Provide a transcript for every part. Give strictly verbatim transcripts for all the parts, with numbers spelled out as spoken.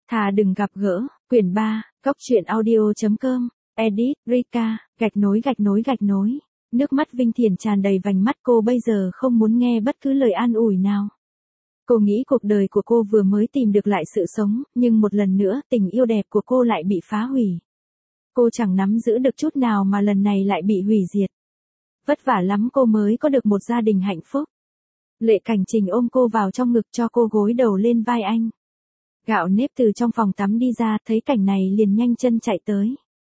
Thà đừng gặp gỡ, quyển ba, góc truyện audio.com, edit, Rika, gạch nối gạch nối gạch nối. Nước mắt Vinh Thiền tràn đầy vành mắt, cô bây giờ không muốn nghe bất cứ lời an ủi nào. Cô nghĩ cuộc đời của cô vừa mới tìm được lại sự sống, nhưng một lần nữa tình yêu đẹp của cô lại bị phá hủy. Cô chẳng nắm giữ được chút nào mà lần này lại bị hủy diệt. Vất vả lắm cô mới có được một gia đình hạnh phúc. Lệ Cảnh Trình ôm cô vào trong ngực cho cô gối đầu lên vai anh. Gạo nếp từ trong phòng tắm đi ra, thấy cảnh này liền nhanh chân chạy tới.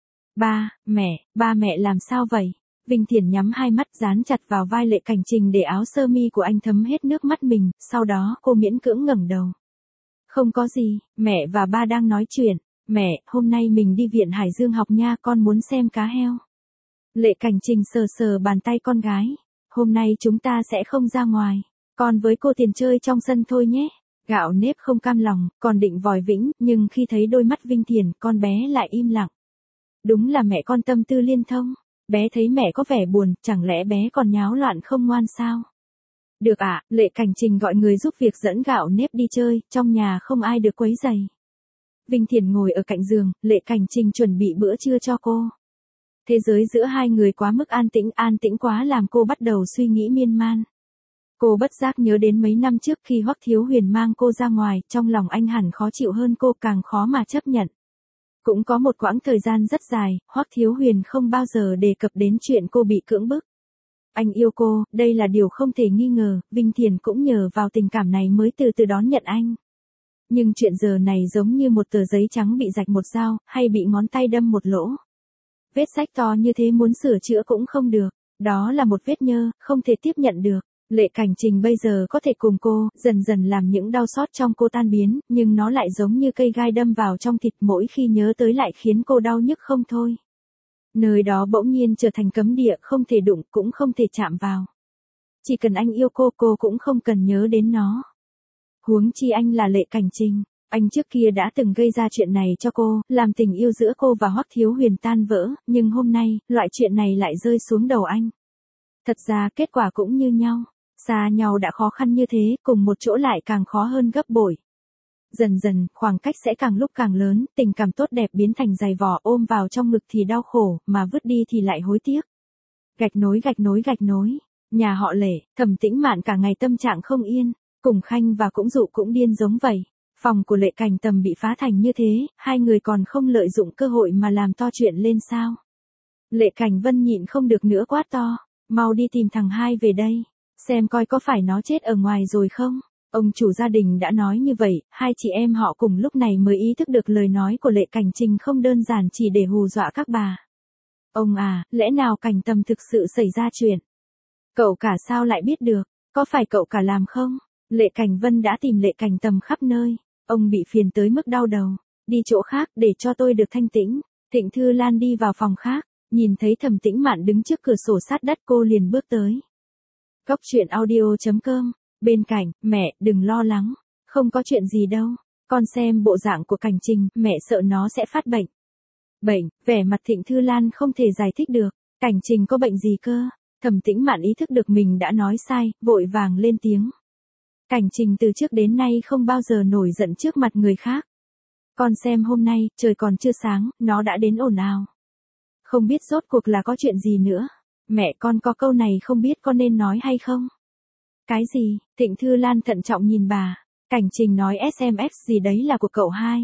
Ba, mẹ, ba mẹ làm sao vậy? Vinh Thiền nhắm hai mắt dán chặt vào vai Lệ Cảnh Trình để áo sơ mi của anh thấm hết nước mắt mình, sau đó cô miễn cưỡng ngẩng đầu. Không có gì, mẹ và ba đang nói chuyện. Mẹ, hôm nay mình đi viện Hải Dương học nha, con muốn xem cá heo. Lệ Cảnh Trình sờ sờ bàn tay con gái. Hôm nay chúng ta sẽ không ra ngoài. Con với cô Tiền chơi trong sân thôi nhé. Gạo nếp không cam lòng, còn định vòi vĩnh, nhưng khi thấy đôi mắt Vinh Thiền, con bé lại im lặng. Đúng là mẹ con tâm tư liên thông. Bé thấy mẹ có vẻ buồn, chẳng lẽ bé còn nháo loạn không ngoan sao? Được ạ, à, Lệ Cảnh Trình gọi người giúp việc dẫn gạo nếp đi chơi, trong nhà không ai được quấy rầy. Vinh Thiền ngồi ở cạnh giường, Lệ Cảnh Trình chuẩn bị bữa trưa cho cô. Thế giới giữa hai người quá mức an tĩnh, an tĩnh quá làm cô bắt đầu suy nghĩ miên man. Cô bất giác nhớ đến mấy năm trước khi Hoắc Thiếu Huyền mang cô ra ngoài, trong lòng anh hẳn khó chịu hơn cô, càng khó mà chấp nhận. Cũng có một quãng thời gian rất dài, Hoắc Thiếu Huyền không bao giờ đề cập đến chuyện cô bị cưỡng bức. Anh yêu cô, đây là điều không thể nghi ngờ, Vinh Thiền cũng nhờ vào tình cảm này mới từ từ đón nhận anh. Nhưng chuyện giờ này giống như một tờ giấy trắng bị rạch một dao, hay bị ngón tay đâm một lỗ. Vết rách to như thế muốn sửa chữa cũng không được, đó là một vết nhơ, không thể tiếp nhận được. Lệ Cảnh Trình bây giờ có thể cùng cô, dần dần làm những đau xót trong cô tan biến, nhưng nó lại giống như cây gai đâm vào trong thịt, mỗi khi nhớ tới lại khiến cô đau nhức không thôi. Nơi đó bỗng nhiên trở thành cấm địa, không thể đụng, cũng không thể chạm vào. Chỉ cần anh yêu cô, cô cũng không cần nhớ đến nó. Huống chi anh là Lệ Cảnh Trình, anh trước kia đã từng gây ra chuyện này cho cô, làm tình yêu giữa cô và Hoắc Thiếu Huyền tan vỡ, nhưng hôm nay, loại chuyện này lại rơi xuống đầu anh. Thật ra kết quả cũng như nhau. Xa nhau đã khó khăn như thế, cùng một chỗ lại càng khó hơn gấp bội. Dần dần, khoảng cách sẽ càng lúc càng lớn, tình cảm tốt đẹp biến thành dày vò, ôm vào trong ngực thì đau khổ, mà vứt đi thì lại hối tiếc. Gạch nối gạch nối gạch nối. Nhà họ Lệ, Thẩm Tĩnh Mạn cả ngày tâm trạng không yên, cùng Khanh và Cũng Dụ cũng điên giống vậy. Phòng của Lệ Cảnh Tầm bị phá thành như thế, hai người còn không lợi dụng cơ hội mà làm to chuyện lên sao? Lệ Cảnh Vân nhịn không được nữa quát to, mau đi tìm thằng hai về đây. Xem coi có phải nó chết ở ngoài rồi không? Ông chủ gia đình đã nói như vậy, hai chị em họ cùng lúc này mới ý thức được lời nói của Lệ Cảnh Trình không đơn giản chỉ để hù dọa các bà. Ông à, lẽ nào Cảnh Tầm thực sự xảy ra chuyện? Cậu cả sao lại biết được? Có phải cậu cả làm không? Lệ Cảnh Vân đã tìm Lệ Cảnh Tầm khắp nơi. Ông bị phiền tới mức đau đầu. Đi chỗ khác để cho tôi được thanh tĩnh. Thịnh Thư Lan đi vào phòng khác, nhìn thấy Thẩm Tĩnh Mạn đứng trước cửa sổ sát đất, cô liền bước tới. Góc truyện audio.com, bên cạnh, mẹ, đừng lo lắng, không có chuyện gì đâu, con xem bộ dạng của Cảnh Trình, mẹ sợ nó sẽ phát bệnh. Bệnh, vẻ mặt Thịnh Thư Lan không thể giải thích được, Cảnh Trình có bệnh gì cơ? Thẩm Tĩnh Mạn ý thức được mình đã nói sai, vội vàng lên tiếng. Cảnh Trình từ trước đến nay không bao giờ nổi giận trước mặt người khác. Con xem hôm nay, trời còn chưa sáng, nó đã đến ồn ào. Không biết rốt cuộc là có chuyện gì nữa. Mẹ, con có câu này không biết con nên nói hay không? Cái gì? Thịnh Thư Lan thận trọng nhìn bà. Cảnh Trình nói ét em ét gì đấy là của cậu hai.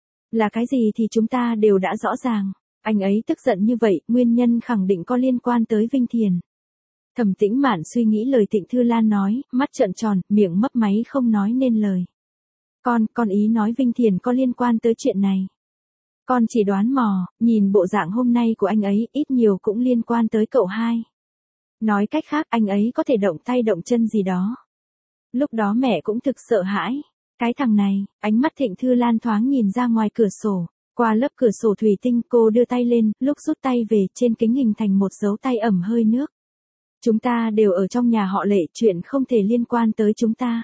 Là cái gì thì chúng ta đều đã rõ ràng. Anh ấy tức giận như vậy, nguyên nhân khẳng định có liên quan tới Vinh Thiền. Thẩm Tĩnh Mạn suy nghĩ lời Thịnh Thư Lan nói, mắt trợn tròn, miệng mấp máy không nói nên lời. Con, con ý nói Vinh Thiền có liên quan tới chuyện này. Con chỉ đoán mò, nhìn bộ dạng hôm nay của anh ấy, ít nhiều cũng liên quan tới cậu hai. Nói cách khác, anh ấy có thể động tay động chân gì đó. Lúc đó mẹ cũng thực sợ hãi. Cái thằng này, ánh mắt Thịnh Thư Lan thoáng nhìn ra ngoài cửa sổ. Qua lớp cửa sổ thủy tinh, cô đưa tay lên, lúc rút tay về, trên kính hình thành một dấu tay ẩm hơi nước. Chúng ta đều ở trong nhà họ Lệ, chuyện không thể liên quan tới chúng ta.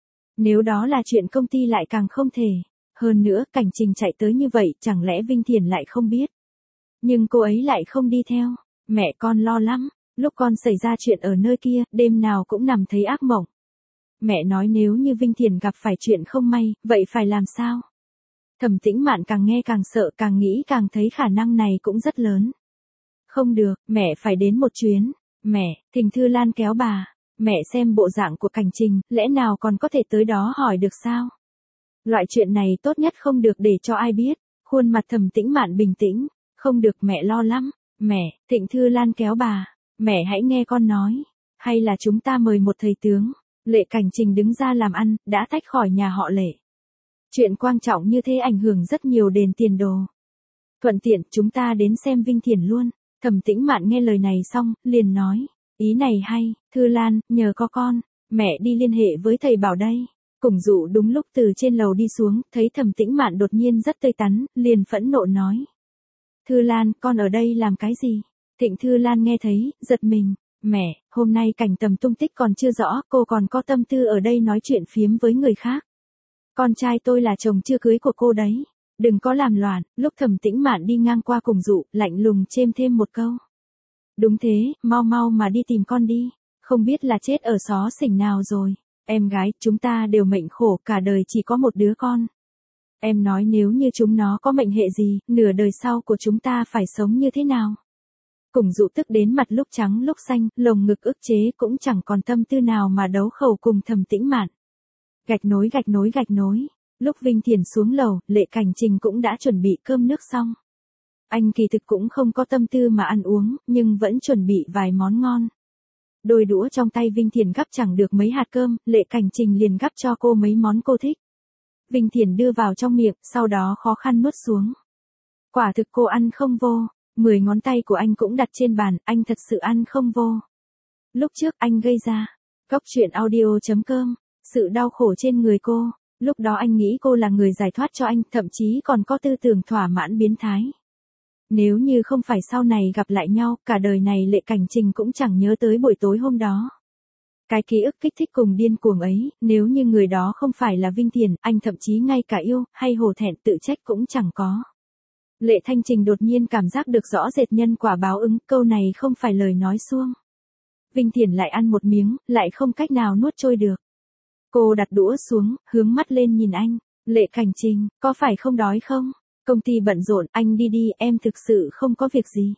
Nếu đó là chuyện công ty lại càng không thể. Hơn nữa, Cảnh Trình chạy tới như vậy, chẳng lẽ Vinh Thiền lại không biết? Nhưng cô ấy lại không đi theo. Mẹ con lo lắm, lúc con xảy ra chuyện ở nơi kia, đêm nào cũng nằm thấy ác mộng. Mẹ nói nếu như Vinh Thiền gặp phải chuyện không may, vậy phải làm sao? Thẩm Tĩnh Mạn càng nghe càng sợ, càng nghĩ càng thấy khả năng này cũng rất lớn. Không được, mẹ phải đến một chuyến. Mẹ, Thình Thư Lan kéo bà. Mẹ xem bộ dạng của Cảnh Trình, lẽ nào còn có thể tới đó hỏi được sao? Loại chuyện này tốt nhất không được để cho ai biết. Khuôn mặt Thẩm Tĩnh Mạn bình tĩnh. Không được, mẹ lo lắm. Mẹ, Thịnh Thư Lan kéo bà. Mẹ hãy nghe con nói. Hay là chúng ta mời một thầy tướng. Lệ Cảnh Trình đứng ra làm ăn, đã tách khỏi nhà họ Lệ. Chuyện quan trọng như thế ảnh hưởng rất nhiều đến tiền đồ. Thuận tiện, chúng ta đến xem Vinh Thiển luôn. Thẩm Tĩnh Mạn nghe lời này xong, liền nói. Ý này hay, Thư Lan, nhờ có con. Mẹ đi liên hệ với thầy bảo đây. Củng Dụ đúng lúc từ trên lầu đi xuống, thấy Thẩm Tĩnh Mạn đột nhiên rất tươi tắn, liền phẫn nộ nói. Thư Lan, con ở đây làm cái gì? Thịnh Thư Lan nghe thấy, giật mình. Mẹ, hôm nay Cảnh Tầm tung tích còn chưa rõ, cô còn có tâm tư ở đây nói chuyện phiếm với người khác. Con trai tôi là chồng chưa cưới của cô đấy. Đừng có làm loạn. Lúc Thẩm Tĩnh Mạn đi ngang qua Củng Dụ, lạnh lùng chêm thêm một câu. Đúng thế, mau mau mà đi tìm con đi. Không biết là chết ở xó xỉnh nào rồi. Em gái, chúng ta đều mệnh khổ, cả đời chỉ có một đứa con. Em nói nếu như chúng nó có mệnh hệ gì, nửa đời sau của chúng ta phải sống như thế nào? Củng Dụ tức đến mặt lúc trắng lúc xanh, lồng ngực ức chế cũng chẳng còn tâm tư nào mà đấu khẩu cùng Thẩm Tĩnh Mạn. Gạch nối gạch nối gạch nối. Lúc Vinh Thiển xuống lầu, Lệ Cảnh Trình cũng đã chuẩn bị cơm nước xong. Anh kỳ thực cũng không có tâm tư mà ăn uống, nhưng vẫn chuẩn bị vài món ngon. Đôi đũa trong tay Vinh Thiển gắp chẳng được mấy hạt cơm, Lệ Cảnh Trình liền gắp cho cô mấy món cô thích. Vinh Thiển đưa vào trong miệng, sau đó khó khăn nuốt xuống. Quả thực cô ăn không vô, mười ngón tay của anh cũng đặt trên bàn, anh thật sự ăn không vô. Lúc trước anh gây ra, Góc Chuyện Audio chấm com, sự đau khổ trên người cô, lúc đó anh nghĩ cô là người giải thoát cho anh, thậm chí còn có tư tưởng thỏa mãn biến thái. Nếu như không phải sau này gặp lại nhau, cả đời này Lệ Cảnh Trình cũng chẳng nhớ tới buổi tối hôm đó. Cái ký ức kích thích cùng điên cuồng ấy, nếu như người đó không phải là Vinh Thiển, anh thậm chí ngay cả yêu, hay hổ thẹn tự trách cũng chẳng có. Lệ Thanh Trình đột nhiên cảm giác được rõ rệt nhân quả báo ứng, câu này không phải lời nói suông. Vinh Thiển lại ăn một miếng, lại không cách nào nuốt trôi được. Cô đặt đũa xuống, hướng mắt lên nhìn anh. Lệ Cảnh Trình, có phải không đói không? Công ty bận rộn, anh đi đi, em thực sự không có việc gì.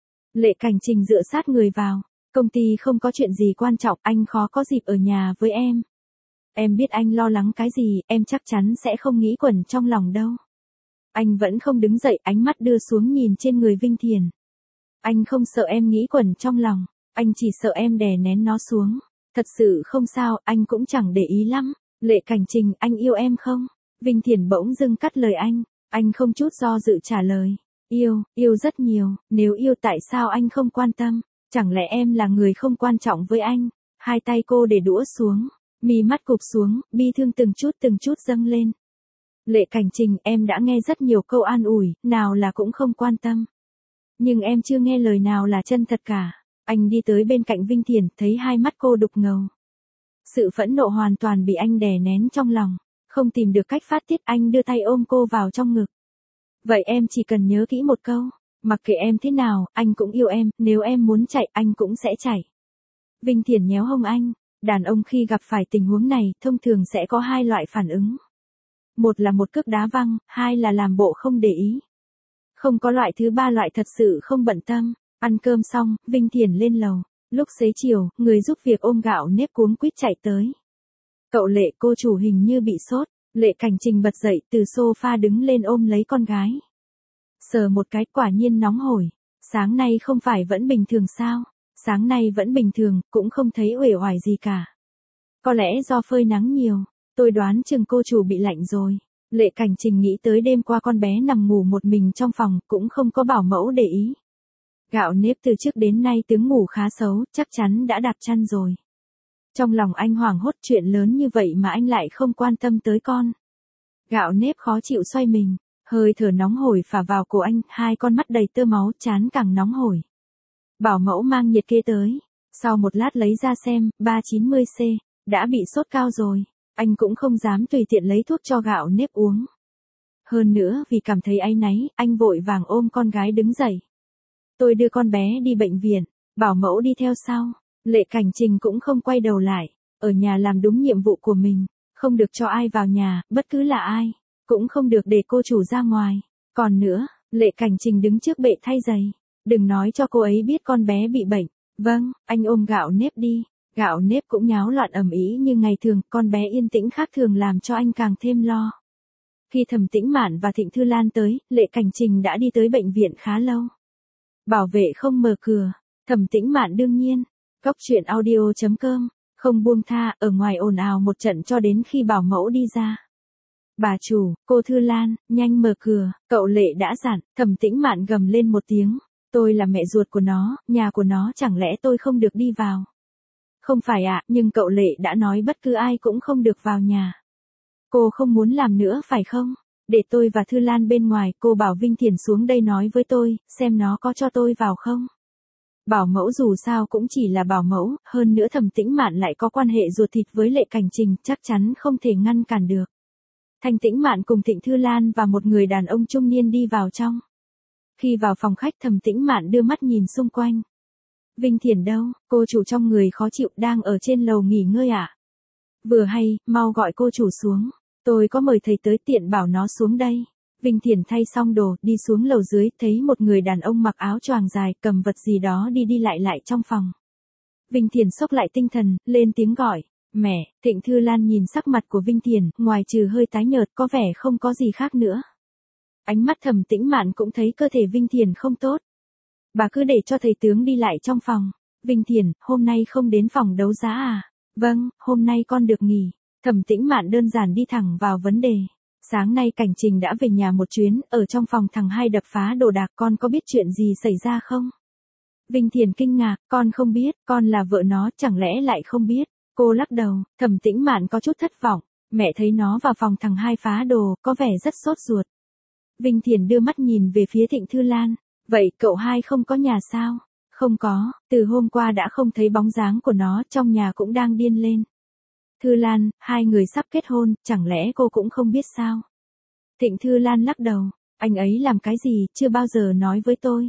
Lệ Cảnh Trình dựa sát người vào. Công ty không có chuyện gì quan trọng, anh khó có dịp ở nhà với em. Em biết anh lo lắng cái gì, em chắc chắn sẽ không nghĩ quẩn trong lòng đâu. Anh vẫn không đứng dậy, ánh mắt đưa xuống nhìn trên người Vinh Thiển. Anh không sợ em nghĩ quẩn trong lòng, anh chỉ sợ em đè nén nó xuống. Thật sự không sao, anh cũng chẳng để ý lắm. Lệ Cảnh Trình, anh yêu em không? Vinh Thiển bỗng dưng cắt lời anh. Anh không chút do dự trả lời. Yêu, yêu rất nhiều, nếu yêu tại sao anh không quan tâm? Chẳng lẽ em là người không quan trọng với anh? Hai tay cô để đũa xuống, mí mắt cụp xuống, bi thương từng chút từng chút dâng lên. Lệ Cảnh Trình, em đã nghe rất nhiều câu an ủi, nào là cũng không quan tâm. Nhưng em chưa nghe lời nào là chân thật cả. Anh đi tới bên cạnh Vinh Thiển, thấy hai mắt cô đục ngầu. Sự phẫn nộ hoàn toàn bị anh đè nén trong lòng. Không tìm được cách phát tiết, anh đưa tay ôm cô vào trong ngực. Vậy em chỉ cần nhớ kỹ một câu. Mặc kệ em thế nào, anh cũng yêu em, nếu em muốn chạy, anh cũng sẽ chạy. Vinh Thiển nhéo hông anh. Đàn ông khi gặp phải tình huống này, thông thường sẽ có hai loại phản ứng. Một là một cước đá văng, hai là làm bộ không để ý. Không có loại thứ ba, loại thật sự không bận tâm. Ăn cơm xong, Vinh Thiển lên lầu. Lúc xế chiều, người giúp việc ôm gạo nếp cuống quýt chạy tới. Cậu Lệ, cô chủ hình như bị sốt. Lệ Cảnh Trình bật dậy từ sofa đứng lên ôm lấy con gái. Sờ một cái, quả nhiên nóng hổi. Sáng nay không phải vẫn bình thường sao? Sáng nay vẫn bình thường, cũng không thấy uể oải gì cả. Có lẽ do phơi nắng nhiều, tôi đoán chừng cô chủ bị lạnh rồi. Lệ Cảnh Trình nghĩ tới đêm qua con bé nằm ngủ một mình trong phòng, cũng không có bảo mẫu để ý. Gạo nếp từ trước đến nay tướng ngủ khá xấu, chắc chắn đã đạp chăn rồi. Trong lòng anh hoảng hốt, chuyện lớn như vậy mà anh lại không quan tâm tới con. Gạo nếp khó chịu xoay mình, hơi thở nóng hổi phả vào cổ anh, hai con mắt đầy tơ máu, trán càng nóng hổi. Bảo mẫu mang nhiệt kê tới, sau một lát lấy ra xem, ba trăm chín mươi C, đã bị sốt cao rồi, anh cũng không dám tùy tiện lấy thuốc cho gạo nếp uống. Hơn nữa vì cảm thấy áy náy, anh vội vàng ôm con gái đứng dậy. Tôi đưa con bé đi bệnh viện, bảo mẫu đi theo sau. Lệ Cảnh Trình cũng không quay đầu lại, ở nhà làm đúng nhiệm vụ của mình, không được cho ai vào nhà, bất cứ là ai. cũng không được để cô chủ ra ngoài. Còn nữa, Lệ Cảnh Trình đứng trước bệ thay giày. Đừng nói cho cô ấy biết con bé bị bệnh. Vâng, anh ôm gạo nếp đi. Gạo nếp cũng nháo loạn ầm ĩ như ngày thường, con bé yên tĩnh khác thường làm cho anh càng thêm lo. Khi Thẩm Tĩnh Mạn và Thịnh Thư Lan tới, Lệ Cảnh Trình đã đi tới bệnh viện khá lâu. Bảo vệ không mở cửa, Thẩm Tĩnh Mạn đương nhiên. Cóc truyện audio chấm com, không buông tha, ở ngoài ồn ào một trận cho đến khi bảo mẫu đi ra. Bà chủ, cô Thư Lan, nhanh mở cửa, cậu Lệ đã dặn. Thẩm Tĩnh Mạn gầm lên một tiếng. Tôi là mẹ ruột của nó, nhà của nó chẳng lẽ tôi không được đi vào. Không phải ạ, à, nhưng cậu Lệ đã nói bất cứ ai cũng không được vào nhà. Cô không muốn làm nữa phải không? Để tôi và Thư Lan bên ngoài, cô bảo Vinh Thiền xuống đây nói với tôi, xem nó có cho tôi vào không? Bảo mẫu dù sao cũng chỉ là bảo mẫu, hơn nữa Thẩm Tĩnh Mạn lại có quan hệ ruột thịt với Lệ Cảnh Trình, chắc chắn không thể ngăn cản được. Thanh Tĩnh Mạn cùng Thịnh Thư Lan và một người đàn ông trung niên đi vào trong. Khi vào phòng khách, Thẩm Tĩnh Mạn đưa mắt nhìn xung quanh. Vinh Thiền đâu, cô chủ trong người khó chịu đang ở trên lầu nghỉ ngơi ạ. À? Vừa hay, mau gọi cô chủ xuống. Tôi có mời thầy tới tiện bảo nó xuống đây. Vinh Thiền thay xong đồ, đi xuống lầu dưới, thấy một người đàn ông mặc áo choàng dài, cầm vật gì đó đi đi lại lại trong phòng. Vinh Thiền xốc lại tinh thần, lên tiếng gọi. Mẹ, Thịnh Thư Lan nhìn sắc mặt của Vinh Thiền, ngoài trừ hơi tái nhợt, có vẻ không có gì khác nữa. Ánh mắt Thẩm Tĩnh Mạn cũng thấy cơ thể Vinh Thiền không tốt. Bà cứ để cho thầy tướng đi lại trong phòng. Vinh Thiền, hôm nay không đến phòng đấu giá à? Vâng, hôm nay con được nghỉ. Thẩm Tĩnh Mạn đơn giản đi thẳng vào vấn đề. Sáng nay Cảnh Trình đã về nhà một chuyến, ở trong phòng thằng hai đập phá đồ đạc, con có biết chuyện gì xảy ra không? Vinh Thiền kinh ngạc, con không biết, con là vợ nó, chẳng lẽ lại không biết? Cô lắc đầu. Thẩm Tĩnh Mạn có chút thất vọng. Mẹ thấy nó vào phòng thằng hai phá đồ, có vẻ rất sốt ruột. Vinh Thiền đưa mắt nhìn về phía Thịnh Thư Lan. Vậy cậu hai không có nhà sao? Không có, từ hôm qua đã không thấy bóng dáng của nó, trong nhà cũng đang điên lên. Thư Lan, hai người sắp kết hôn, chẳng lẽ cô cũng không biết sao? Thịnh Thư Lan lắc đầu, anh ấy làm cái gì, chưa bao giờ nói với tôi.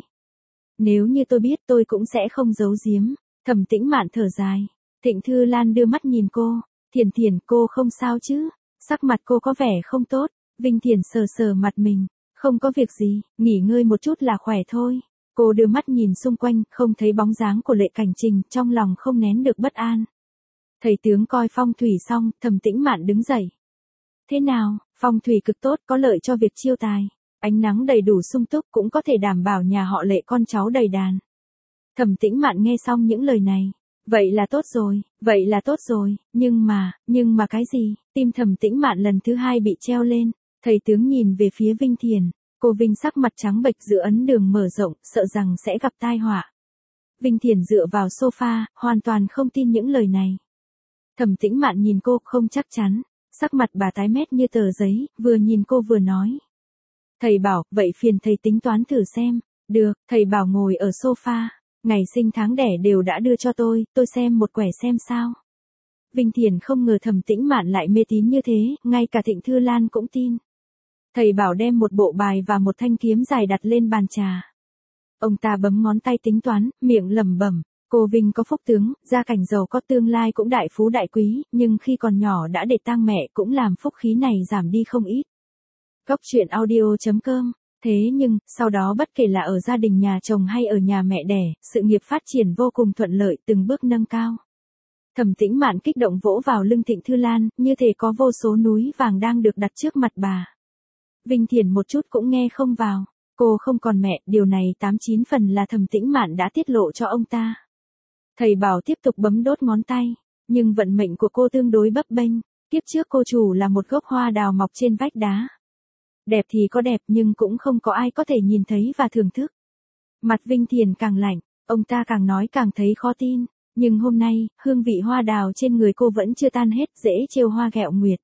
Nếu như tôi biết tôi cũng sẽ không giấu giếm. Thẩm Tĩnh Mạn thở dài. Thịnh Thư Lan đưa mắt nhìn cô. Thiền Thiền, cô không sao chứ? Sắc mặt cô có vẻ không tốt. Vinh Thiền sờ sờ mặt mình. Không có việc gì, nghỉ ngơi một chút là khỏe thôi. Cô đưa mắt nhìn xung quanh, không thấy bóng dáng của Lệ Cảnh Trình, trong lòng không nén được bất an. Thầy tướng coi phong thủy xong, Thẩm Tĩnh Mạn đứng dậy. Thế nào, phong thủy cực tốt, có lợi cho việc chiêu tài. Ánh nắng đầy đủ sung túc cũng có thể đảm bảo nhà họ Lệ con cháu đầy đàn. Thẩm Tĩnh Mạn nghe xong những lời này. Vậy là tốt rồi, vậy là tốt rồi, nhưng mà, nhưng mà cái gì? Tim Thẩm Tĩnh Mạn lần thứ hai bị treo lên. Thầy tướng nhìn về phía Vinh Thiền. Cô Vinh sắc mặt trắng bệch giữa ấn đường mở rộng, sợ rằng sẽ gặp tai họa. Vinh Thiền dựa vào sofa, hoàn toàn không tin những lời này. Thẩm Tĩnh Mạn nhìn cô không chắc chắn. Sắc mặt bà tái mét như tờ giấy, vừa nhìn cô vừa nói. Thầy bảo, vậy phiền thầy tính toán thử xem. Được, thầy bảo ngồi ở sofa. Ngày sinh tháng đẻ đều đã đưa cho tôi, tôi xem một quẻ xem sao. Vinh Thiền không ngờ Thẩm Tĩnh Mạn lại mê tín như thế, ngay cả Thịnh Thư Lan cũng tin. Thầy bảo đem một bộ bài và một thanh kiếm dài đặt lên bàn trà. Ông ta bấm ngón tay tính toán, miệng lẩm bẩm. Cô Vinh có phúc tướng, gia cảnh giàu có tương lai cũng đại phú đại quý, nhưng khi còn nhỏ đã để tang mẹ cũng làm phúc khí này giảm đi không ít. Cóc truyện audio chấm com. Thế nhưng, sau đó bất kể là ở gia đình nhà chồng hay ở nhà mẹ đẻ, sự nghiệp phát triển vô cùng thuận lợi, từng bước nâng cao. Thẩm Tĩnh Mạn kích động vỗ vào lưng Thịnh Thư Lan, như thể có vô số núi vàng đang được đặt trước mặt bà. Vinh Thiền một chút cũng nghe không vào. Cô không còn mẹ, điều này tám chín phần là Thẩm Tĩnh Mạn đã tiết lộ cho ông ta. Thầy bảo tiếp tục bấm đốt ngón tay, nhưng vận mệnh của cô tương đối bấp bênh. Kiếp trước cô chủ là một gốc hoa đào mọc trên vách đá. Đẹp thì có đẹp nhưng cũng không có ai có thể nhìn thấy và thưởng thức. Mặt Vinh Thiền càng lạnh, ông ta càng nói càng thấy khó tin. Nhưng hôm nay, hương vị hoa đào trên người cô vẫn chưa tan hết, dễ trêu hoa ghẹo nguyệt.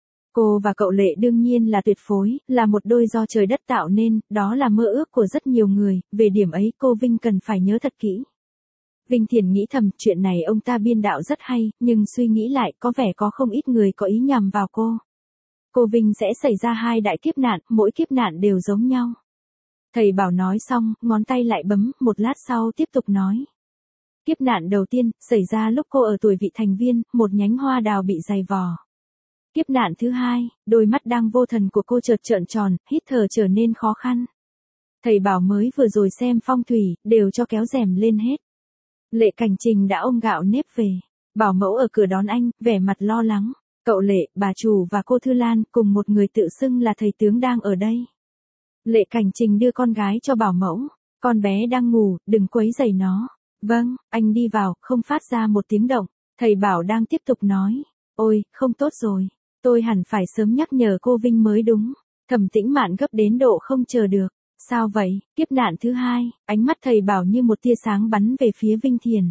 Cô và cậu Lệ đương nhiên là tuyệt phối, là một đôi do trời đất tạo nên, đó là mơ ước của rất nhiều người, về điểm ấy cô Vinh cần phải nhớ thật kỹ. Vinh Thiền nghĩ thầm, chuyện này ông ta biên đạo rất hay, nhưng suy nghĩ lại, có vẻ có không ít người có ý nhằm vào cô. Cô Vinh sẽ xảy ra hai đại kiếp nạn, mỗi kiếp nạn đều giống nhau. Thầy bảo nói xong, ngón tay lại bấm, một lát sau tiếp tục nói. Kiếp nạn đầu tiên, xảy ra lúc cô ở tuổi vị thành viên, một nhánh hoa đào bị dày vò. Kiếp nạn thứ hai, đôi mắt đang vô thần của cô chợt trợn tròn, hít thở trở nên khó khăn. Thầy bảo mới vừa rồi xem phong thủy, đều cho kéo rèm lên hết. Lệ Cảnh Trình đã ôm gạo nếp về. Bảo mẫu ở cửa đón anh, vẻ mặt lo lắng. Cậu Lệ, bà chủ và cô Thư Lan cùng một người tự xưng là thầy tướng đang ở đây. Lệ Cảnh Trình đưa con gái cho bảo mẫu. Con bé đang ngủ, đừng quấy rầy nó. Vâng, anh đi vào, không phát ra một tiếng động. Thầy bảo đang tiếp tục nói. Ôi, không tốt rồi. Tôi hẳn phải sớm nhắc nhở cô Vinh mới đúng. Thẩm Tĩnh Mạn gấp đến độ không chờ được. Sao vậy? Kiếp nạn thứ hai, ánh mắt thầy bảo như một tia sáng bắn về phía Vinh Thiền.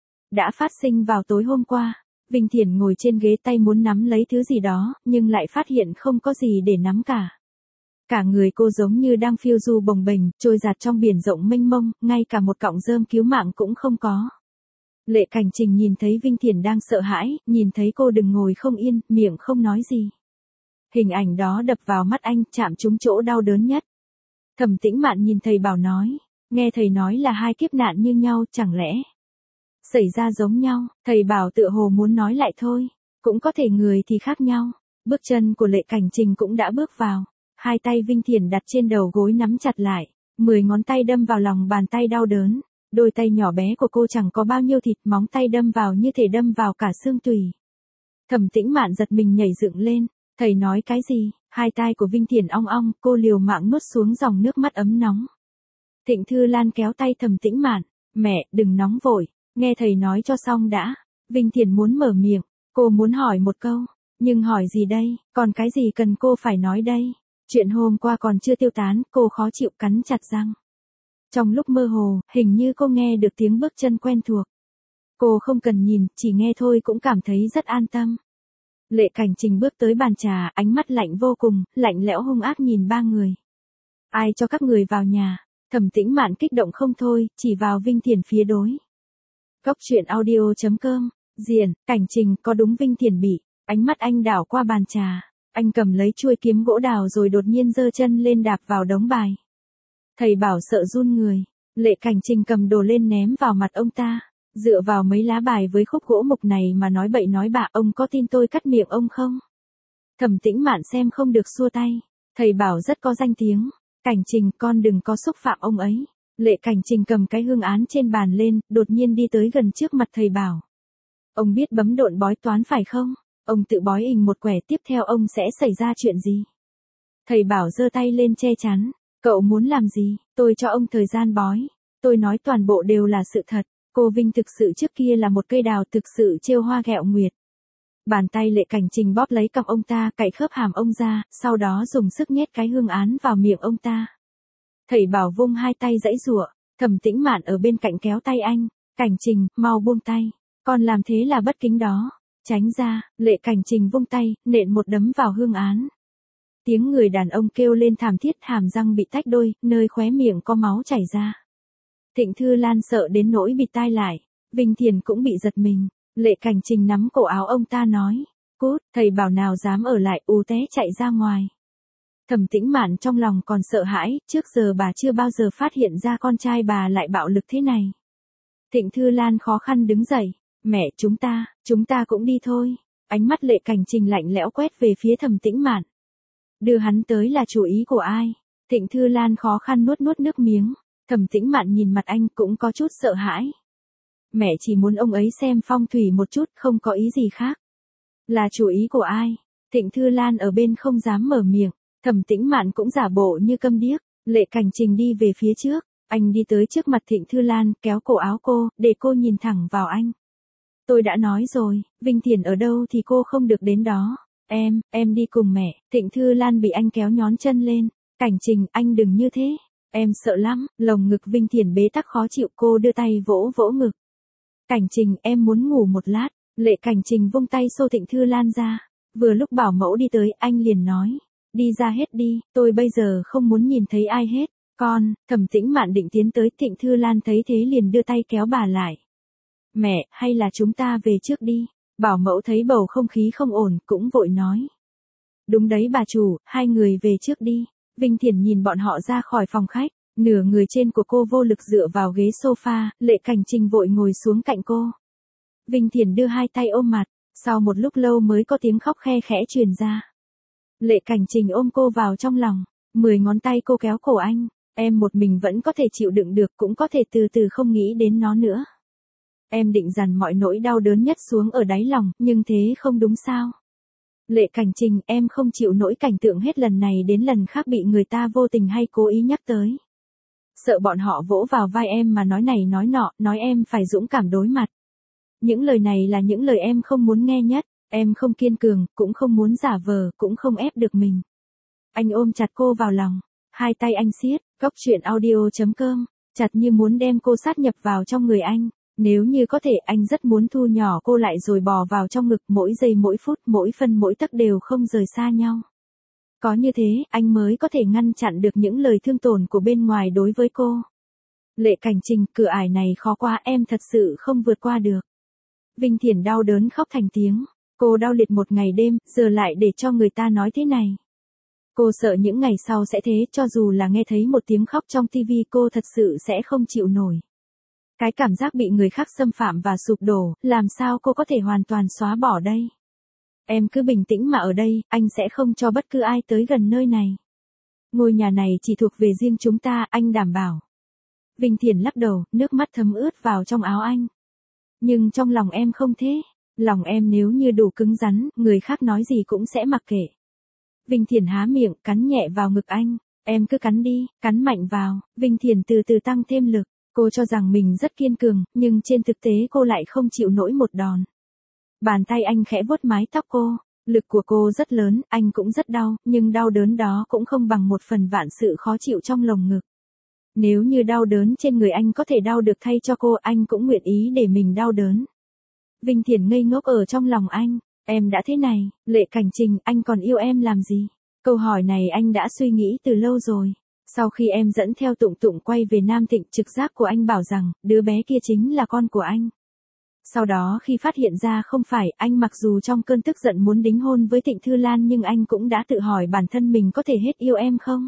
Đã phát sinh vào tối hôm qua. Vinh Thiền ngồi trên ghế tay muốn nắm lấy thứ gì đó, nhưng lại phát hiện không có gì để nắm cả. Cả người cô giống như đang phiêu du bồng bềnh, trôi dạt trong biển rộng mênh mông, ngay cả một cọng rơm cứu mạng cũng không có. Lệ Cảnh Trình nhìn thấy Vinh Thiền đang sợ hãi, nhìn thấy cô đừng ngồi không yên, miệng không nói gì. Hình ảnh đó đập vào mắt anh, chạm trúng chỗ đau đớn nhất. Thẩm Tĩnh Mạn nhìn thầy bảo nói, nghe thầy nói là hai kiếp nạn như nhau, chẳng lẽ xảy ra giống nhau? Thầy bảo tựa hồ muốn nói lại thôi, cũng có thể người thì khác nhau. Bước chân của Lệ Cảnh Trình cũng đã bước vào, hai tay Vinh Thiền đặt trên đầu gối nắm chặt lại, mười ngón tay đâm vào lòng bàn tay đau đớn. Đôi tay nhỏ bé của cô chẳng có bao nhiêu thịt, móng tay đâm vào như thể đâm vào cả xương tủy. Thẩm Tĩnh Mạn giật mình nhảy dựng lên, thầy nói cái gì? Hai tai của Vinh Thiền ong ong, cô liều mạng nuốt xuống dòng nước mắt ấm nóng. Thịnh Thư Lan kéo tay Thẩm Tĩnh Mạn, mẹ, đừng nóng vội, nghe thầy nói cho xong đã. Vinh Thiền muốn mở miệng, cô muốn hỏi một câu, nhưng hỏi gì đây, còn cái gì cần cô phải nói đây? Chuyện hôm qua còn chưa tiêu tán, cô khó chịu cắn chặt răng. Trong lúc mơ hồ, hình như cô nghe được tiếng bước chân quen thuộc. Cô không cần nhìn, chỉ nghe thôi cũng cảm thấy rất an tâm. Lệ Cảnh Trình bước tới bàn trà, ánh mắt lạnh vô cùng, lạnh lẽo hung ác nhìn ba người. Ai cho các người vào nhà? Thẩm Tĩnh Mạn kích động không thôi, chỉ vào Vinh Thiền phía đối. Góc truyện audio chấm com, Diền, Cảnh Trình, có đúng Vinh Thiền bị, ánh mắt anh đảo qua bàn trà, anh cầm lấy chuôi kiếm gỗ đào rồi đột nhiên giơ chân lên đạp vào đống bài. Thầy bảo sợ run người, Lệ Cảnh Trình cầm đồ lên ném vào mặt ông ta, dựa vào mấy lá bài với khúc gỗ mục này mà nói bậy nói bạ, ông có tin tôi cắt miệng ông không? Thẩm Tĩnh Mạn xem không được xua tay, thầy bảo rất có danh tiếng, Cảnh Trình con đừng có xúc phạm ông ấy. Lệ Cảnh Trình cầm cái hương án trên bàn lên, đột nhiên đi tới gần trước mặt thầy bảo. Ông biết bấm độn bói toán phải không? Ông tự bói hình một quẻ tiếp theo ông sẽ xảy ra chuyện gì? Thầy bảo giơ tay lên che chắn. Cậu muốn làm gì? Tôi cho ông thời gian bói. Tôi nói toàn bộ đều là sự thật. Cô Vinh thực sự trước kia là một cây đào thực sự trêu hoa ghẹo nguyệt. Bàn tay Lệ Cảnh Trình bóp lấy cằm ông ta, cạy khớp hàm ông ra, sau đó dùng sức nhét cái hương án vào miệng ông ta. Thầy bảo vung hai tay giãy giụa, Thẩm Tĩnh Mạn ở bên cạnh kéo tay anh, Cảnh Trình, mau buông tay. Con làm thế là bất kính đó. Tránh ra, Lệ Cảnh Trình vung tay, nện một đấm vào hương án. Tiếng người đàn ông kêu lên thảm thiết, hàm răng bị tách đôi, nơi khóe miệng có máu chảy ra. Thịnh Thư Lan sợ đến nỗi bịt tai lại, Vinh Thiền cũng bị giật mình. Lệ Cảnh Trình nắm cổ áo ông ta nói, cút, thầy bảo nào dám ở lại, ù té chạy ra ngoài. Thẩm Tĩnh Mạn trong lòng còn sợ hãi, trước giờ bà chưa bao giờ phát hiện ra con trai bà lại bạo lực thế này. Thịnh Thư Lan khó khăn đứng dậy, mẹ chúng ta, chúng ta cũng đi thôi. Ánh mắt Lệ Cảnh Trình lạnh lẽo quét về phía Thẩm Tĩnh Mạn. Đưa hắn tới là chủ ý của ai? Thịnh Thư Lan khó khăn nuốt nuốt nước miếng. Thẩm Tĩnh Mạn nhìn mặt anh cũng có chút sợ hãi. Mẹ chỉ muốn ông ấy xem phong thủy một chút, không có ý gì khác. Là chủ ý của ai? Thịnh Thư Lan ở bên không dám mở miệng. Thẩm Tĩnh Mạn cũng giả bộ như câm điếc. Lệ Cảnh Trình đi về phía trước. Anh đi tới trước mặt Thịnh Thư Lan, kéo cổ áo cô, để cô nhìn thẳng vào anh. Tôi đã nói rồi, Vinh Thiền ở đâu thì cô không được đến đó. Em, em đi cùng mẹ. Thịnh Thư Lan bị anh kéo nhón chân lên. Cảnh Trình, anh đừng như thế. Em sợ lắm. Lồng ngực Vinh Thiền bế tắc khó chịu, cô đưa tay vỗ vỗ ngực. Cảnh Trình, em muốn ngủ một lát. Lệ Cảnh Trình vung tay xô Thịnh Thư Lan ra. Vừa lúc bảo mẫu đi tới, anh liền nói. Đi ra hết đi, tôi bây giờ không muốn nhìn thấy ai hết. Con, Thẩm Tĩnh Mạn định tiến tới, Thịnh Thư Lan thấy thế liền đưa tay kéo bà lại. Mẹ, hay là chúng ta về trước đi. Bảo mẫu thấy bầu không khí không ổn, cũng vội nói. Đúng đấy bà chủ, hai người về trước đi. Vinh Thiền nhìn bọn họ ra khỏi phòng khách, nửa người trên của cô vô lực dựa vào ghế sofa, Lệ Cảnh Trình vội ngồi xuống cạnh cô. Vinh Thiền đưa hai tay ôm mặt, Sau một lúc lâu mới có tiếng khóc khe khẽ truyền ra. Lệ Cảnh Trình ôm cô vào trong lòng, mười ngón tay cô kéo cổ anh, em một mình vẫn có thể chịu đựng được, cũng có thể từ từ không nghĩ đến nó nữa. Em định dằn mọi nỗi đau đớn nhất xuống ở đáy lòng, nhưng thế không đúng sao? Lệ Cảnh Trình, em không chịu nổi cảnh tượng hết lần này đến lần khác bị người ta vô tình hay cố ý nhắc tới. Sợ bọn họ vỗ vào vai em mà nói này nói nọ, nói em phải dũng cảm đối mặt. Những lời này là những lời em không muốn nghe nhất, em không kiên cường, cũng không muốn giả vờ, cũng không ép được mình. Anh ôm chặt cô vào lòng, hai tay anh siết, Cốc Truyện Audio chấm com, chặt như muốn đem cô sát nhập vào trong người anh. Nếu như có thể, anh rất muốn thu nhỏ cô lại rồi bò vào trong ngực, mỗi giây mỗi phút, mỗi phân mỗi tấc đều không rời xa nhau. Có như thế, anh mới có thể ngăn chặn được những lời thương tổn của bên ngoài đối với cô. Lệ Cảnh Trình, cửa ải này khó quá, em thật sự không vượt qua được. Vinh Thiển đau đớn khóc thành tiếng. Cô đau liệt một ngày đêm, giờ lại để cho người ta nói thế này. Cô sợ những ngày sau sẽ thế, cho dù là nghe thấy một tiếng khóc trong tivi cô thật sự sẽ không chịu nổi. Cái cảm giác bị người khác xâm phạm và sụp đổ, làm sao cô có thể hoàn toàn xóa bỏ đây? Em cứ bình tĩnh mà ở đây, anh sẽ không cho bất cứ ai tới gần nơi này. Ngôi nhà này chỉ thuộc về riêng chúng ta, anh đảm bảo. Vinh Thiển lắc đầu, nước mắt thấm ướt vào trong áo anh. Nhưng trong lòng em không thế. Lòng em nếu như đủ cứng rắn, người khác nói gì cũng sẽ mặc kệ. Vinh Thiển há miệng, cắn nhẹ vào ngực anh. Em cứ cắn đi, cắn mạnh vào. Vinh Thiển từ từ tăng thêm lực. Cô cho rằng mình rất kiên cường, nhưng trên thực tế cô lại không chịu nổi một đòn. Bàn tay anh khẽ vuốt mái tóc cô. Lực của cô rất lớn, anh cũng rất đau, nhưng đau đớn đó cũng không bằng một phần vạn sự khó chịu trong lồng ngực. Nếu như đau đớn trên người anh có thể đau được thay cho cô, anh cũng nguyện ý để mình đau đớn. Vinh Thiển ngây ngốc ở trong lòng anh. Em đã thế này, Lệ Cảnh Trình, anh còn yêu em làm gì? Câu hỏi này anh đã suy nghĩ từ lâu rồi. Sau khi em dẫn theo Tụng Tụng quay về Nam Thịnh, trực giác của anh bảo rằng, đứa bé kia chính là con của anh. Sau đó khi phát hiện ra không phải, anh mặc dù trong cơn tức giận muốn đính hôn với Trịnh Thư Lan nhưng anh cũng đã tự hỏi bản thân mình có thể hết yêu em không?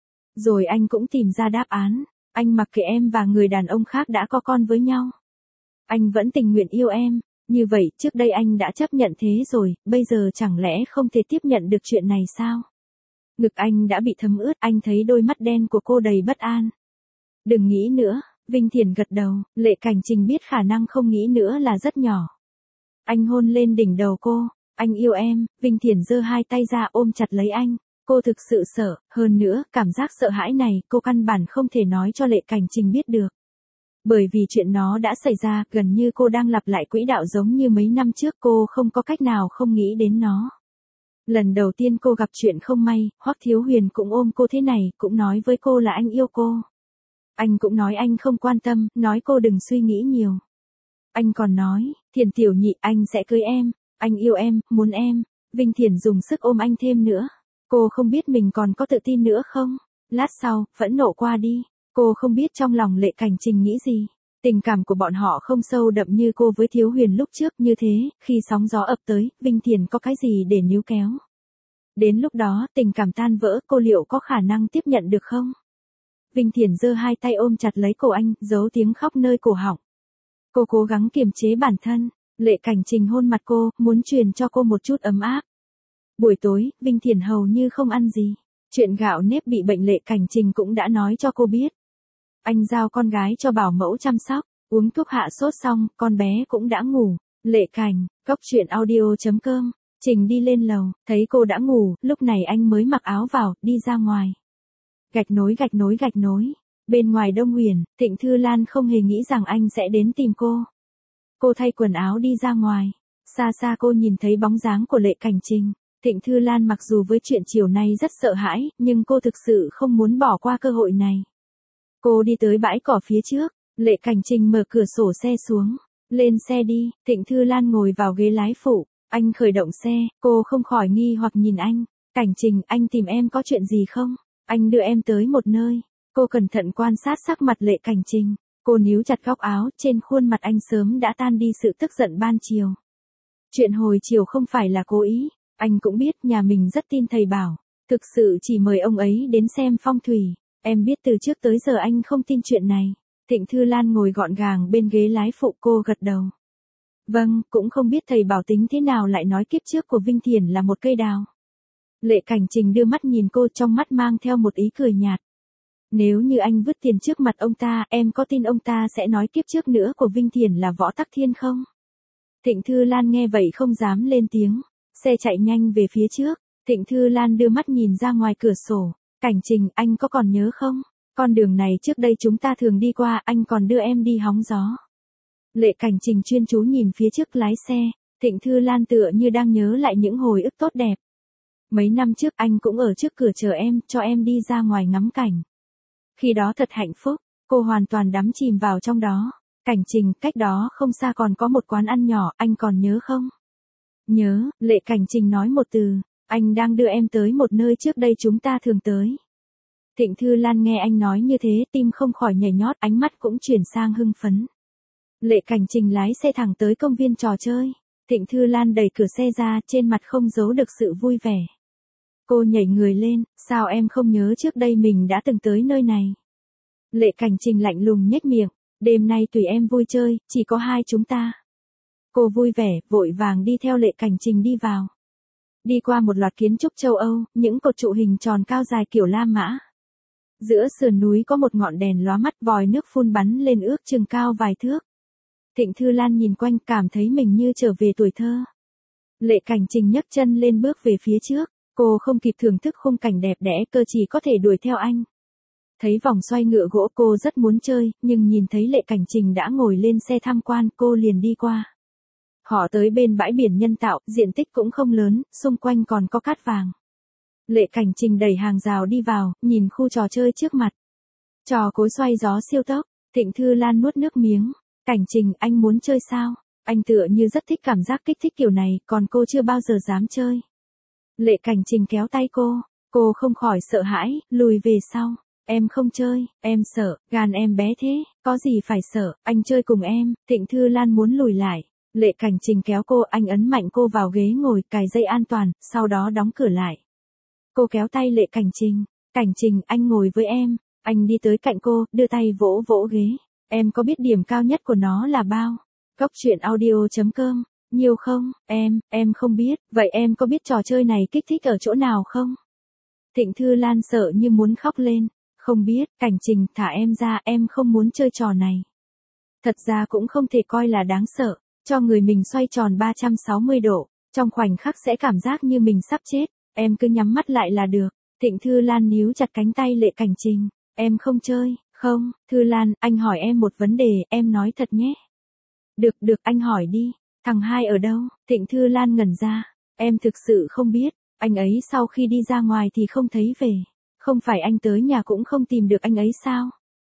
Rồi anh cũng tìm ra đáp án. Anh mặc kệ em và người đàn ông khác đã có con với nhau. Anh vẫn tình nguyện yêu em. Như vậy, trước đây anh đã chấp nhận thế rồi, bây giờ chẳng lẽ không thể tiếp nhận được chuyện này sao? Ngực anh đã bị thấm ướt, anh thấy đôi mắt đen của cô đầy bất an. Đừng nghĩ nữa, Vinh Thiển gật đầu, Lệ Cảnh Trình biết khả năng không nghĩ nữa là rất nhỏ. Anh hôn lên đỉnh đầu cô, anh yêu em, Vinh Thiển giơ hai tay ra ôm chặt lấy anh. Cô thực sự sợ, hơn nữa, cảm giác sợ hãi này, cô căn bản không thể nói cho Lệ Cảnh Trình biết được. Bởi vì chuyện nó đã xảy ra, gần như cô đang lặp lại quỹ đạo giống như mấy năm trước, cô không có cách nào không nghĩ đến nó. Lần đầu tiên cô gặp chuyện không may, Hoắc Thiếu Huyền cũng ôm cô thế này, cũng nói với cô là anh yêu cô. Anh cũng nói anh không quan tâm, nói cô đừng suy nghĩ nhiều. Anh còn nói, Thiển tiểu nhị, anh sẽ cưới em, anh yêu em, muốn em. Vinh Thiển dùng sức ôm anh thêm nữa. Cô không biết mình còn có tự tin nữa không? Lát sau, phẫn nộ qua đi. Cô không biết trong lòng Lệ Cảnh Trình nghĩ gì. Tình cảm của bọn họ không sâu đậm như cô với Thiếu Huyền lúc trước, như thế, khi sóng gió ập tới, Vinh Thiển có cái gì để níu kéo. Đến lúc đó, tình cảm tan vỡ, cô liệu có khả năng tiếp nhận được không? Vinh Thiển giơ hai tay ôm chặt lấy cổ anh, giấu tiếng khóc nơi cổ họng. Cô cố gắng kiềm chế bản thân. Lệ Cảnh Trình hôn mặt cô, muốn truyền cho cô một chút ấm áp. Buổi tối, Vinh Thiển hầu như không ăn gì. Chuyện gạo nếp bị bệnh Lệ Cảnh Trình cũng đã nói cho cô biết. Anh giao con gái cho bảo mẫu chăm sóc, uống thuốc hạ sốt xong, con bé cũng đã ngủ. Lệ Cảnh, Cốc Truyện Audio chấm com. Trình đi lên lầu, thấy cô đã ngủ, lúc này anh mới mặc áo vào, đi ra ngoài. Gạch nối gạch nối gạch nối. Bên ngoài Đông Huyền, Trịnh Thư Lan không hề nghĩ rằng anh sẽ đến tìm cô. Cô thay quần áo đi ra ngoài. Xa xa cô nhìn thấy bóng dáng của Lệ Cảnh Trình. Trịnh Thư Lan mặc dù với chuyện chiều nay rất sợ hãi, nhưng cô thực sự không muốn bỏ qua cơ hội này. Cô đi tới bãi cỏ phía trước, Lệ Cảnh Trình mở cửa sổ xe xuống. Lên xe đi, Trịnh Thư Lan ngồi vào ghế lái phụ. Anh khởi động xe, cô không khỏi nghi hoặc nhìn anh. Cảnh Trình, anh tìm em có chuyện gì không? Anh đưa em tới một nơi. Cô cẩn thận quan sát sắc mặt Lệ Cảnh Trình. Cô níu chặt góc áo, trên khuôn mặt anh sớm đã tan đi sự tức giận ban chiều. Chuyện hồi chiều không phải là cố ý. Anh cũng biết nhà mình rất tin thầy bảo. Thực sự chỉ mời ông ấy đến xem phong thủy. Em biết từ trước tới giờ anh không tin chuyện này. Trịnh Thư Lan ngồi gọn gàng bên ghế lái phụ, cô gật đầu. Vâng, cũng không biết thầy bảo tính thế nào lại nói kiếp trước của Vinh Thiển là một cây đào. Lệ Cảnh Trình đưa mắt nhìn cô, trong mắt mang theo một ý cười nhạt. Nếu như anh vứt tiền trước mặt ông ta, em có tin ông ta sẽ nói kiếp trước nữa của Vinh Thiển là Võ Tắc Thiên không? Thịnh Thư Lan nghe vậy không dám lên tiếng. Xe chạy nhanh về phía trước. Thịnh Thư Lan đưa mắt nhìn ra ngoài cửa sổ. Cảnh Trình, anh có còn nhớ không? Con đường này trước đây chúng ta thường đi qua, anh còn đưa em đi hóng gió. Lệ Cảnh Trình chuyên chú nhìn phía trước lái xe. Thịnh Thư Lan tựa như đang nhớ lại những hồi ức tốt đẹp. Mấy năm trước anh cũng ở trước cửa chờ em, cho em đi ra ngoài ngắm cảnh. Khi đó thật hạnh phúc, cô hoàn toàn đắm chìm vào trong đó. Cảnh Trình, cách đó không xa còn có một quán ăn nhỏ, anh còn nhớ không? Nhớ, Lệ Cảnh Trình nói một từ, anh đang đưa em tới một nơi trước đây chúng ta thường tới. Thịnh Thư Lan nghe anh nói như thế, tim không khỏi nhảy nhót, ánh mắt cũng chuyển sang hưng phấn. Lệ Cảnh Trình lái xe thẳng tới công viên trò chơi. Thịnh Thư Lan đẩy cửa xe ra, trên mặt không giấu được sự vui vẻ. Cô nhảy người lên, sao em không nhớ trước đây mình đã từng tới nơi này? Lệ Cảnh Trình lạnh lùng nhếch miệng, đêm nay tùy em vui chơi, chỉ có hai chúng ta. Cô vui vẻ, vội vàng đi theo Lệ Cảnh Trình đi vào. Đi qua một loạt kiến trúc châu Âu, những cột trụ hình tròn cao dài kiểu La Mã. Giữa sườn núi có một ngọn đèn lóa mắt, vòi nước phun bắn lên ước chừng cao vài thước. Thịnh Thư Lan nhìn quanh, cảm thấy mình như trở về tuổi thơ. Lệ Cảnh Trình nhấc chân lên bước về phía trước. Cô không kịp thưởng thức khung cảnh đẹp đẽ, cơ chỉ có thể đuổi theo anh. Thấy vòng xoay ngựa gỗ cô rất muốn chơi, nhưng nhìn thấy Lệ Cảnh Trình đã ngồi lên xe tham quan, cô liền đi qua. Họ tới bên bãi biển nhân tạo, diện tích cũng không lớn, xung quanh còn có cát vàng. Lệ Cảnh Trình đẩy hàng rào đi vào, nhìn khu trò chơi trước mặt. Trò cối xoay gió siêu tốc. Thịnh Thư Lan nuốt nước miếng. Cảnh Trình, anh muốn chơi sao? Anh tựa như rất thích cảm giác kích thích kiểu này, còn cô chưa bao giờ dám chơi. Lệ Cảnh Trình kéo tay cô, cô không khỏi sợ hãi, lùi về sau. Em không chơi, em sợ, gan em bé thế, có gì phải sợ, anh chơi cùng em. Thịnh Thư Lan muốn lùi lại. Lệ Cảnh Trình kéo cô, anh ấn mạnh cô vào ghế ngồi, cài dây an toàn, sau đó đóng cửa lại. Cô kéo tay Lệ Cảnh Trình. Cảnh Trình, anh ngồi với em. Anh đi tới cạnh cô, đưa tay vỗ vỗ ghế. Em có biết điểm cao nhất của nó là bao? Góc truyện audio chấm com. Nhiều không? Em, em không biết. Vậy em có biết trò chơi này kích thích ở chỗ nào không? Thịnh Thư Lan sợ như muốn khóc lên. Không biết. Cảnh Trình, thả em ra, em không muốn chơi trò này. Thật ra cũng không thể coi là đáng sợ. Cho người mình xoay tròn ba trăm sáu mươi độ. Trong khoảnh khắc sẽ cảm giác như mình sắp chết. Em cứ nhắm mắt lại là được. Thịnh Thư Lan níu chặt cánh tay Lệ Cảnh Trình. Em không chơi. Không, Thư Lan, anh hỏi em một vấn đề, em nói thật nhé. Được, được, anh hỏi đi. Thằng hai ở đâu? Thịnh Thư Lan ngẩn ra. Em thực sự không biết. Anh ấy sau khi đi ra ngoài thì không thấy về. Không phải anh tới nhà cũng không tìm được anh ấy sao?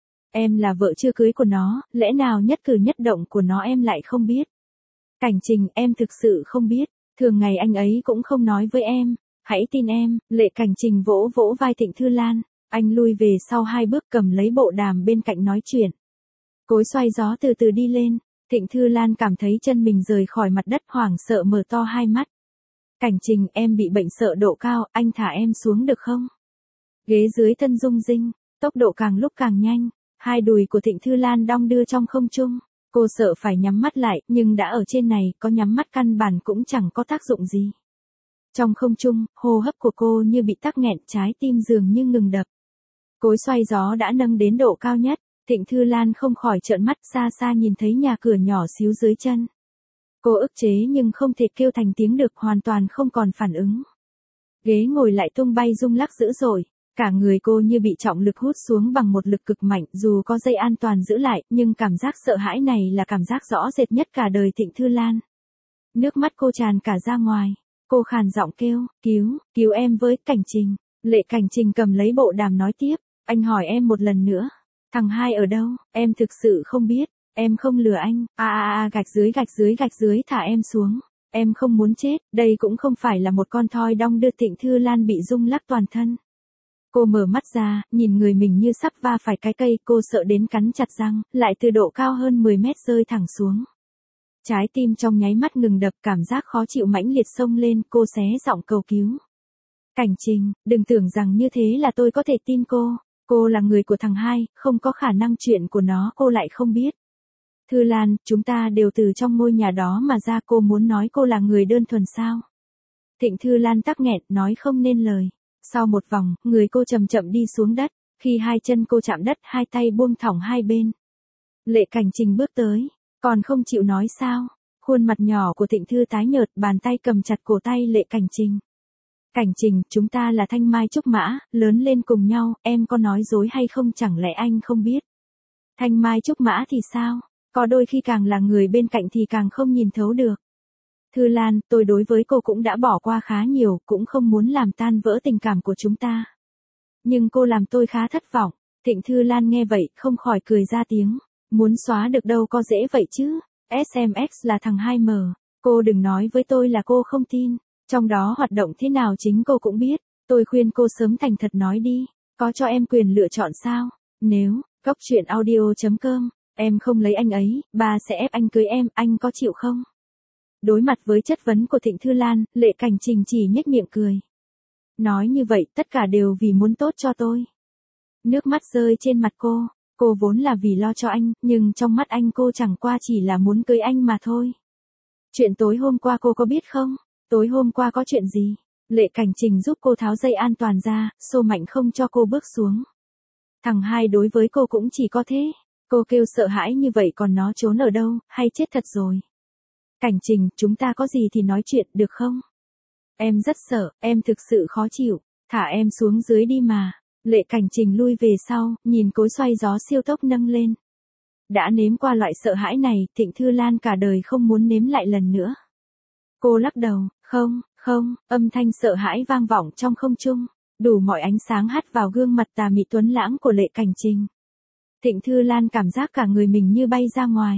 Em là vợ chưa cưới của nó, lẽ nào nhất cử nhất động của nó em lại không biết? Cảnh Trình, em thực sự không biết. Thường ngày anh ấy cũng không nói với em. Hãy tin em. Lệ Cảnh Trình vỗ vỗ vai Thịnh Thư Lan. Anh lui về sau hai bước, cầm lấy bộ đàm bên cạnh nói chuyện. Cối xoay gió từ từ đi lên. Thịnh Thư Lan cảm thấy chân mình rời khỏi mặt đất, hoảng sợ mở to hai mắt. Cảnh Trình, em bị bệnh sợ độ cao, anh thả em xuống được không? Ghế dưới thân rung rinh, tốc độ càng lúc càng nhanh. Hai đùi của Thịnh Thư Lan đong đưa trong không trung. Cô sợ phải nhắm mắt lại, nhưng đã ở trên này, có nhắm mắt căn bản cũng chẳng có tác dụng gì. Trong không trung, hô hấp của cô như bị tắc nghẹn, trái tim dường như ngừng đập. Cối xoay gió đã nâng đến độ cao nhất. Thịnh Thư Lan không khỏi trợn mắt, xa xa nhìn thấy nhà cửa nhỏ xíu dưới chân. Cô ức chế nhưng không thể kêu thành tiếng được, hoàn toàn không còn phản ứng. Ghế ngồi lại tung bay rung lắc dữ dội. Cả người cô như bị trọng lực hút xuống bằng một lực cực mạnh, dù có dây an toàn giữ lại, nhưng cảm giác sợ hãi này là cảm giác rõ rệt nhất cả đời Thịnh Thư Lan. Nước mắt cô tràn cả ra ngoài. Cô khàn giọng kêu, cứu, cứu em với. Cảnh Trình. Lệ Cảnh Trình cầm lấy bộ đàm nói tiếp. Anh hỏi em một lần nữa. Thằng hai ở đâu? Em thực sự không biết. Em không lừa anh. À à à, gạch dưới gạch dưới gạch dưới, thả em xuống. Em không muốn chết. Đây cũng không phải là một con thoi đong đưa. Thịnh Thư Lan bị rung lắc toàn thân. Cô mở mắt ra, nhìn người mình như sắp va phải cái cây, cô sợ đến cắn chặt răng, lại từ độ cao hơn mười mét rơi thẳng xuống. Trái tim trong nháy mắt ngừng đập, cảm giác khó chịu mãnh liệt xông lên, cô xé giọng cầu cứu. Cảnh Trình, đừng tưởng rằng như thế là tôi có thể tin cô. Cô là người của thằng hai, không có khả năng chuyện của nó cô lại không biết. Thư Lan, chúng ta đều từ trong ngôi nhà đó mà ra, cô muốn nói cô là người đơn thuần sao? Thịnh Thư Lan tắc nghẹn, nói không nên lời. Sau một vòng, người cô chậm chậm đi xuống đất, khi hai chân cô chạm đất, hai tay buông thõng hai bên. Lệ Cảnh Trình bước tới, còn không chịu nói sao? Khuôn mặt nhỏ của Thịnh Thư tái nhợt, bàn tay cầm chặt cổ tay Lệ Cảnh Trình. Cảnh Trình, chúng ta là thanh mai trúc mã, lớn lên cùng nhau, em có nói dối hay không, chẳng lẽ anh không biết? Thanh mai trúc mã thì sao? Có đôi khi càng là người bên cạnh thì càng không nhìn thấu được. Thư Lan, tôi đối với cô cũng đã bỏ qua khá nhiều, cũng không muốn làm tan vỡ tình cảm của chúng ta. Nhưng cô làm tôi khá thất vọng. Thịnh Thư Lan nghe vậy, không khỏi cười ra tiếng. Muốn xóa được đâu có dễ vậy chứ. ét em ét là thằng hai M. Cô đừng nói với tôi là cô không tin. Trong đó hoạt động thế nào chính cô cũng biết. Tôi khuyên cô sớm thành thật nói đi. Có cho em quyền lựa chọn sao? Nếu, Cóc Truyện Audio chấm com, em không lấy anh ấy, ba sẽ ép anh cưới em, anh có chịu không? Đối mặt với chất vấn của Thịnh Thư Lan, Lệ Cảnh Trình chỉ nhếch miệng cười. Nói như vậy, tất cả đều vì muốn tốt cho tôi. Nước mắt rơi trên mặt cô, cô vốn là vì lo cho anh, nhưng trong mắt anh cô chẳng qua chỉ là muốn cưới anh mà thôi. Chuyện tối hôm qua cô có biết không? Tối hôm qua có chuyện gì? Lệ Cảnh Trình giúp cô tháo dây an toàn ra, xô mạnh không cho cô bước xuống. Thằng hai đối với cô cũng chỉ có thế. Cô kêu sợ hãi như vậy còn nó trốn ở đâu, hay chết thật rồi. Cảnh Trình, chúng ta có gì thì nói chuyện, được không? Em rất sợ, em thực sự khó chịu, thả em xuống dưới đi mà. Lệ Cảnh Trình lui về sau, nhìn cối xoay gió siêu tốc nâng lên. Đã nếm qua loại sợ hãi này, Thịnh Thư Lan cả đời không muốn nếm lại lần nữa. Cô lắc đầu, không, không, âm thanh sợ hãi vang vọng trong không trung, đủ mọi ánh sáng hắt vào gương mặt tà mị tuấn lãng của Lệ Cảnh Trình. Thịnh Thư Lan cảm giác cả người mình như bay ra ngoài.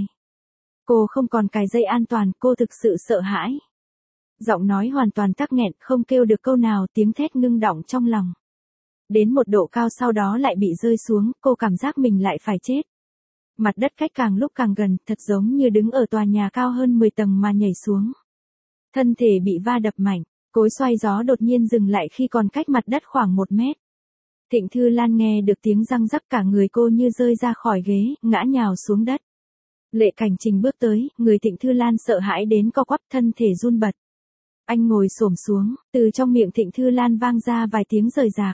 Cô không còn cài dây an toàn, cô thực sự sợ hãi. Giọng nói hoàn toàn tắc nghẹn, không kêu được câu nào, tiếng thét ngưng đọng trong lòng. Đến một độ cao sau đó lại bị rơi xuống, cô cảm giác mình lại phải chết. Mặt đất cách càng lúc càng gần, thật giống như đứng ở tòa nhà cao hơn mười tầng mà nhảy xuống. Thân thể bị va đập mạnh, cối xoay gió đột nhiên dừng lại khi còn cách mặt đất khoảng một mét. Thịnh Thư Lan nghe được tiếng răng rắc, cả người cô như rơi ra khỏi ghế, ngã nhào xuống đất. Lệ Cảnh Trình bước tới, người Thịnh Thư Lan sợ hãi đến co quắp, thân thể run bật. Anh ngồi xổm xuống, từ trong miệng Thịnh Thư Lan vang ra vài tiếng rời rạc.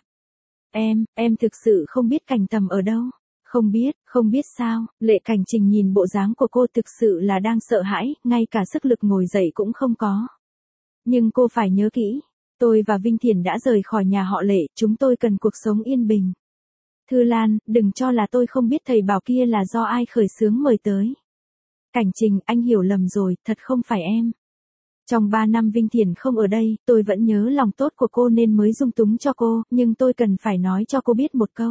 Em, em thực sự không biết Cảnh Tầm ở đâu. Không biết, không biết sao, Lệ Cảnh Trình nhìn bộ dáng của cô thực sự là đang sợ hãi, ngay cả sức lực ngồi dậy cũng không có. Nhưng cô phải nhớ kỹ, tôi và Vinh Thiển đã rời khỏi nhà họ Lệ, chúng tôi cần cuộc sống yên bình. Thư Lan, đừng cho là tôi không biết thầy bảo kia là do ai khởi xướng mời tới. Cảnh Trình, anh hiểu lầm rồi, thật không phải em. Trong ba năm Vinh Thiển không ở đây, tôi vẫn nhớ lòng tốt của cô nên mới dung túng cho cô, nhưng tôi cần phải nói cho cô biết một câu.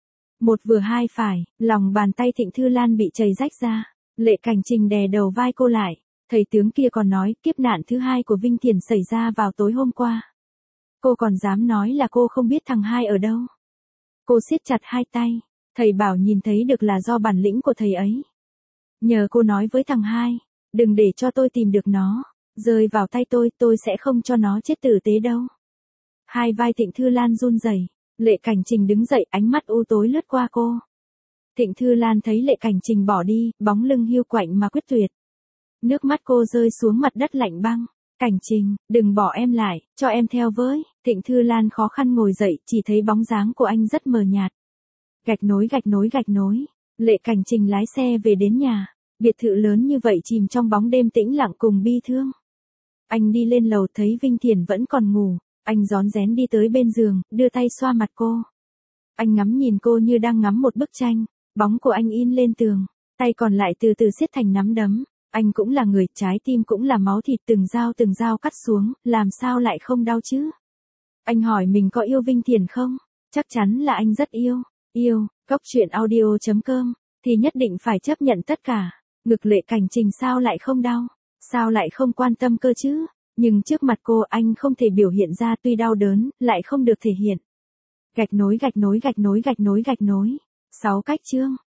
Một vừa hai phải, lòng bàn tay Thịnh Thư Lan bị chảy rách ra. Lệ Cảnh Trình đè đầu vai cô lại. Thầy tướng kia còn nói, kiếp nạn thứ hai của Vinh Thiển xảy ra vào tối hôm qua. Cô còn dám nói là cô không biết thằng hai ở đâu. Cô siết chặt hai tay. Thầy bảo nhìn thấy được là do bản lĩnh của thầy ấy. Nhờ cô nói với thằng hai, đừng để cho tôi tìm được nó. Rơi vào tay tôi, tôi sẽ không cho nó chết tử tế đâu. Hai vai Thịnh Thư Lan run rẩy. Lệ Cảnh Trình đứng dậy, ánh mắt u tối lướt qua cô. Thịnh Thư Lan thấy Lệ Cảnh Trình bỏ đi, bóng lưng hiu quạnh mà quyết tuyệt. Nước mắt cô rơi xuống mặt đất lạnh băng. Cảnh Trình, đừng bỏ em lại, cho em theo với. Thịnh Thư Lan khó khăn ngồi dậy, chỉ thấy bóng dáng của anh rất mờ nhạt. Gạch nối gạch nối gạch nối. Lệ Cảnh Trình lái xe về đến nhà. Biệt thự lớn như vậy chìm trong bóng đêm tĩnh lặng cùng bi thương. Anh đi lên lầu thấy Vinh Thiển vẫn còn ngủ. Anh rón rén đi tới bên giường, đưa tay xoa mặt cô. Anh ngắm nhìn cô như đang ngắm một bức tranh. Bóng của anh in lên tường. Tay còn lại từ từ siết thành nắm đấm. Anh cũng là người, trái tim cũng là máu thịt, từng dao từng dao cắt xuống, làm sao lại không đau chứ? Anh hỏi mình có yêu Vinh Thiển không? Chắc chắn là anh rất yêu. Yêu, Cóc Truyện Audio chấm com, thì nhất định phải chấp nhận tất cả. Ngực Lệ Cảnh Trình sao lại không đau? Sao lại không quan tâm cơ chứ? Nhưng trước mặt cô anh không thể biểu hiện ra, tuy đau đớn, lại không được thể hiện. Gạch nối gạch nối gạch nối gạch nối gạch nối. Sáu cách chương.